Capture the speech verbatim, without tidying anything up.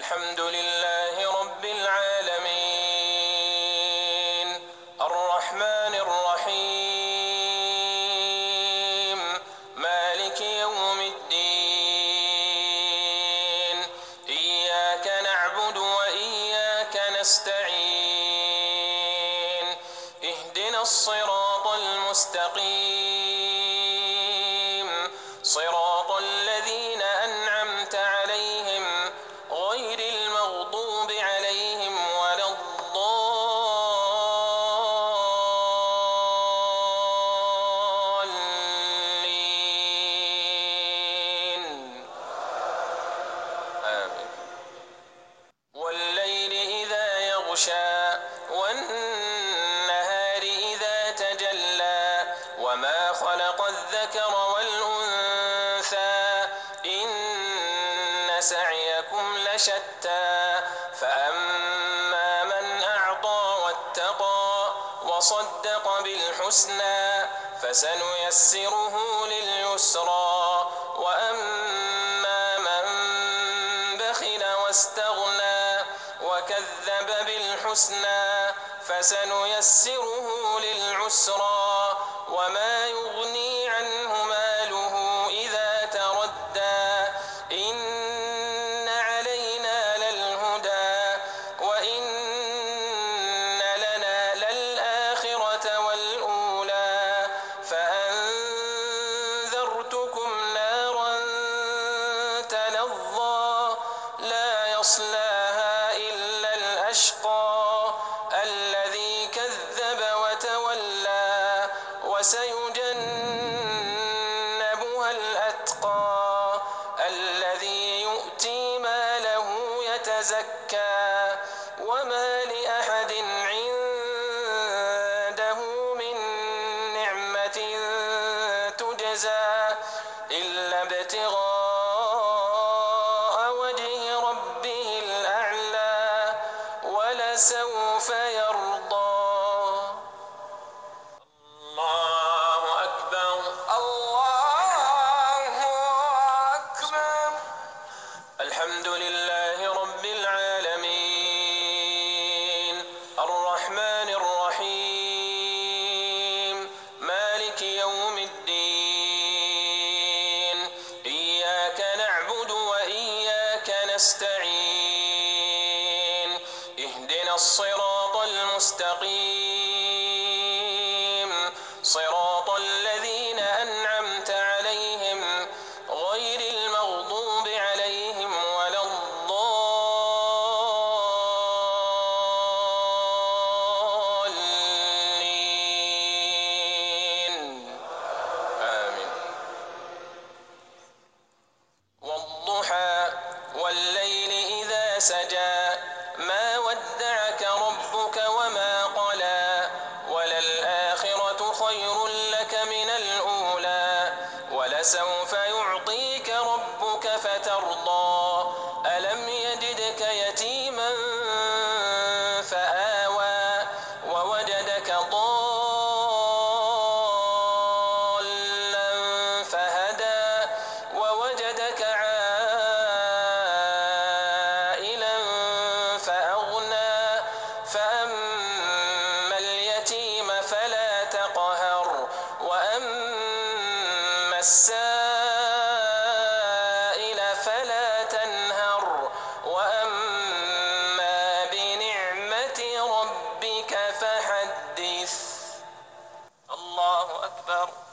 الحمد لله رب العالمين الرحمن الرحيم مالك يوم الدين إياك نعبد وإياك نستعين اهدنا الصراط المستقيم صراط الذين أنعمت عليهم غير المغضوب عليهم ولا الضالين آمين. والليل إذا يغشى والنهار إذا تجلى وما خلق الذكر والأنثى إن سعيكم لشتى فأما من أعطى واتقى وصدق بالحسنى فسنيسره لليسرى وأما من بخل واستغنى وكذب بالحسنى فسنيسره للعسرى وما يغني عنه ماله إذا تردى إن علينا للهدى وإن لنا للآخرة والأولى فأنذرتكم نارا تلظى لا يصلاها إلا الأشقى الذي كذب وتولى وسيجنبها الأتقى الذي يؤتي ماله يتزكى وما لأحد عنده من نعمة تجزى إلا ابتغاء وجه ربه الأعلى ولسوف يرضى. الله أكبر الله أكبر. الحمد لله رب العالمين الرحمن الرحيم مالك يوم الدين إياك نعبد وإياك نستعين اهدنا الصراط المستقيم صراط الذين أنعمت عليهم غير المغضوب عليهم ولا الضالين آمين. والضحى والليل إذا سجى ما ودعك ربك وما قلى وللآخرة خير لك من الأولى ولسوف يعطيك ربك فترضى ألم يجدك يتيما فآوى ووجدك ضالا فهدى ووجدك عائلا فأغنى فأما اليتيم فلا تقهر وأما السائل فلا تنهر وأما بنعمة ربك فحدث. الله أكبر.